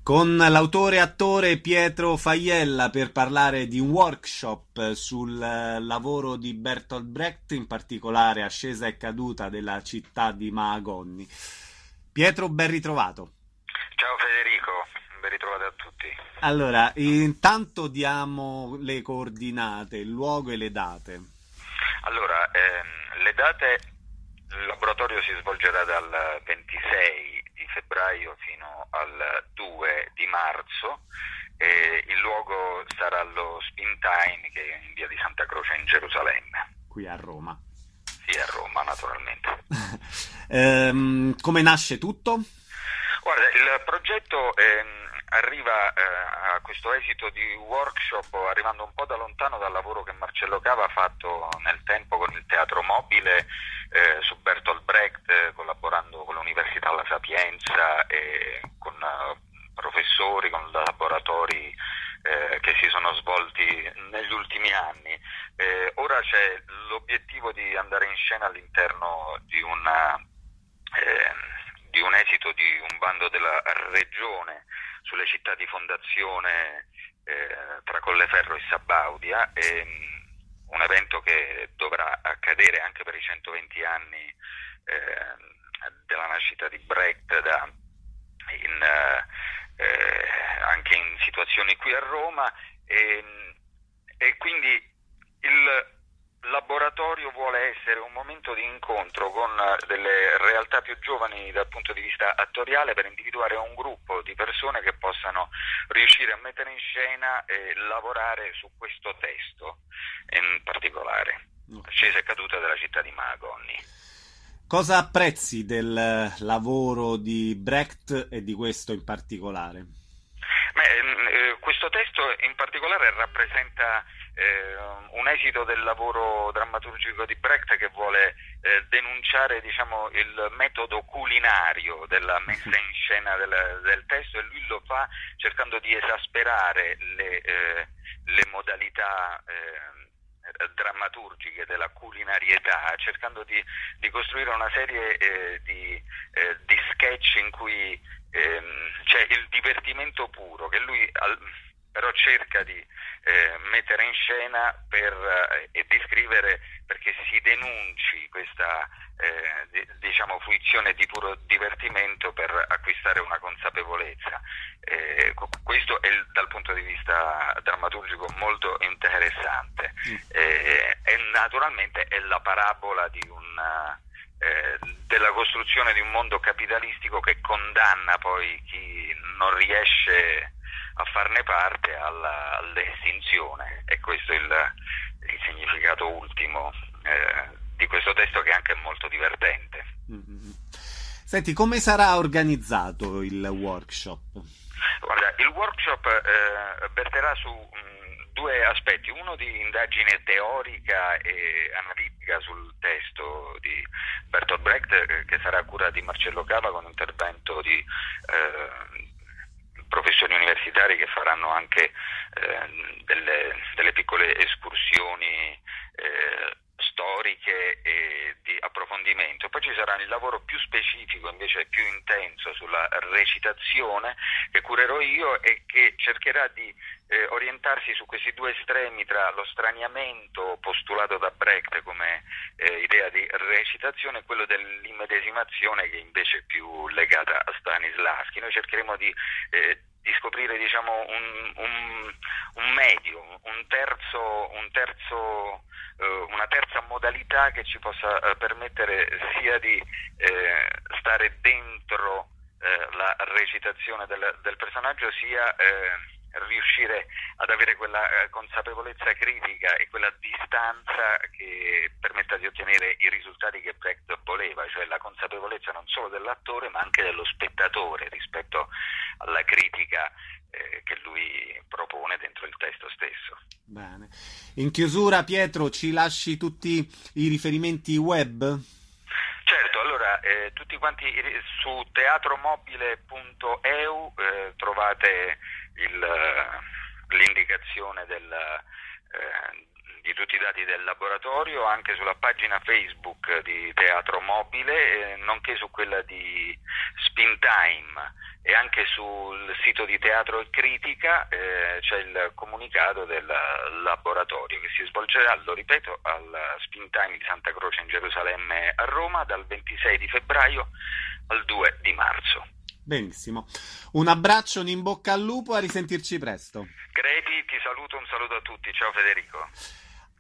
con l'autore e attore Pietro Faiella per parlare di un workshop sul lavoro di Bertolt Brecht, in particolare Ascesa e caduta della città di Mahagonni. Pietro, ben ritrovato. Ciao Federico, ben ritrovato a tutti. Allora, intanto diamo le coordinate, il luogo e le date. Allora, le date, il laboratorio si svolgerà dal 26 di febbraio fino al 2 di marzo e il luogo sarà allo Spintime, che è in via di Santa Croce in Gerusalemme. Qui a Roma. Sì, a Roma naturalmente. Come nasce tutto? Guarda, il progetto arriva a questo esito di workshop arrivando un po' da lontano dal lavoro che Marcello Cava ha fatto nel tempo con il Teatro Mobile su Bertolt Brecht, collaborando con l'Università La Sapienza e con professori, con laboratori che si sono svolti negli ultimi anni. Ora c'è l'obiettivo di andare in scena all'interno di un esito di un bando della regione sulle città di fondazione tra Colleferro e Sabaudia, un evento che dovrà accadere anche per i 120 anni della nascita di Brecht, anche in situazioni qui a Roma, e quindi il laboratorio vuole essere un momento di incontro con delle realtà più giovani dal punto di vista attoriale, per individuare un gruppo di persone che possano riuscire a mettere in scena e lavorare su questo testo in particolare, Ascesa e caduta della città di Mahagonni. Cosa apprezzi del lavoro di Brecht e di questo in particolare? Questo testo in particolare rappresenta un esito del lavoro drammaturgico di Brecht, che vuole denunciare, diciamo, il metodo culinario della messa in scena del testo, e lui lo fa cercando di esasperare le modalità drammaturgiche della culinarietà, cercando di costruire una serie di sketch in cui c'è il divertimento puro, che lui però cerca di mettere in scena e descrivere, perché si denunci questa diciamo fruizione di puro divertimento per acquistare una consapevolezza. Questo è dal punto di vista drammaturgico molto interessante, e naturalmente è la parabola della costruzione di un mondo capitalistico che condanna poi chi non riesce a farne parte all'estinzione, e questo è il significato ultimo di questo testo, che anche è molto divertente. Senti, come sarà organizzato il workshop? Guarda, il workshop verterà su due aspetti: uno di indagine teorica e analitica sul testo di Bertolt Brecht, che sarà a cura di Marcello Cava, con intervento di professori universitari che faranno anche delle piccole escursioni storiche e di approfondimento. Poi ci sarà il lavoro più specifico, invece più intenso, sulla recitazione, che curerò io, e che cercherà di orientarsi su questi due estremi tra lo straniamento postulato da Brecht come idea di recitazione e quello dell'immedesimazione, che invece è più legata a Stanislavski. Noi cercheremo di scoprire, diciamo, un medio, una terza modalità che ci possa permettere sia di stare dentro la recitazione del personaggio, sia riuscire ad avere quella consapevolezza critica e quella distanza che permetta di ottenere i risultati che Brecht voleva, cioè la consapevolezza non solo dell'attore ma anche dello spettatore rispetto alla critica che lui propone dentro il testo stesso. Bene. In chiusura, Pietro, ci lasci tutti i riferimenti web? Certo, allora tutti quanti su teatromobile.eu trovate l'indicazione tutti i dati del laboratorio, anche sulla pagina Facebook di Teatro Mobile, nonché su quella di Spin Time, e anche sul sito di Teatro e Critica c'è il comunicato del laboratorio che si svolgerà, lo ripeto, al Spin Time di Santa Croce in Gerusalemme a Roma dal 26 di febbraio al 2 di marzo. Benissimo, un abbraccio, un in bocca al lupo, a risentirci presto. Crepi, ti saluto, un saluto a tutti, ciao Federico.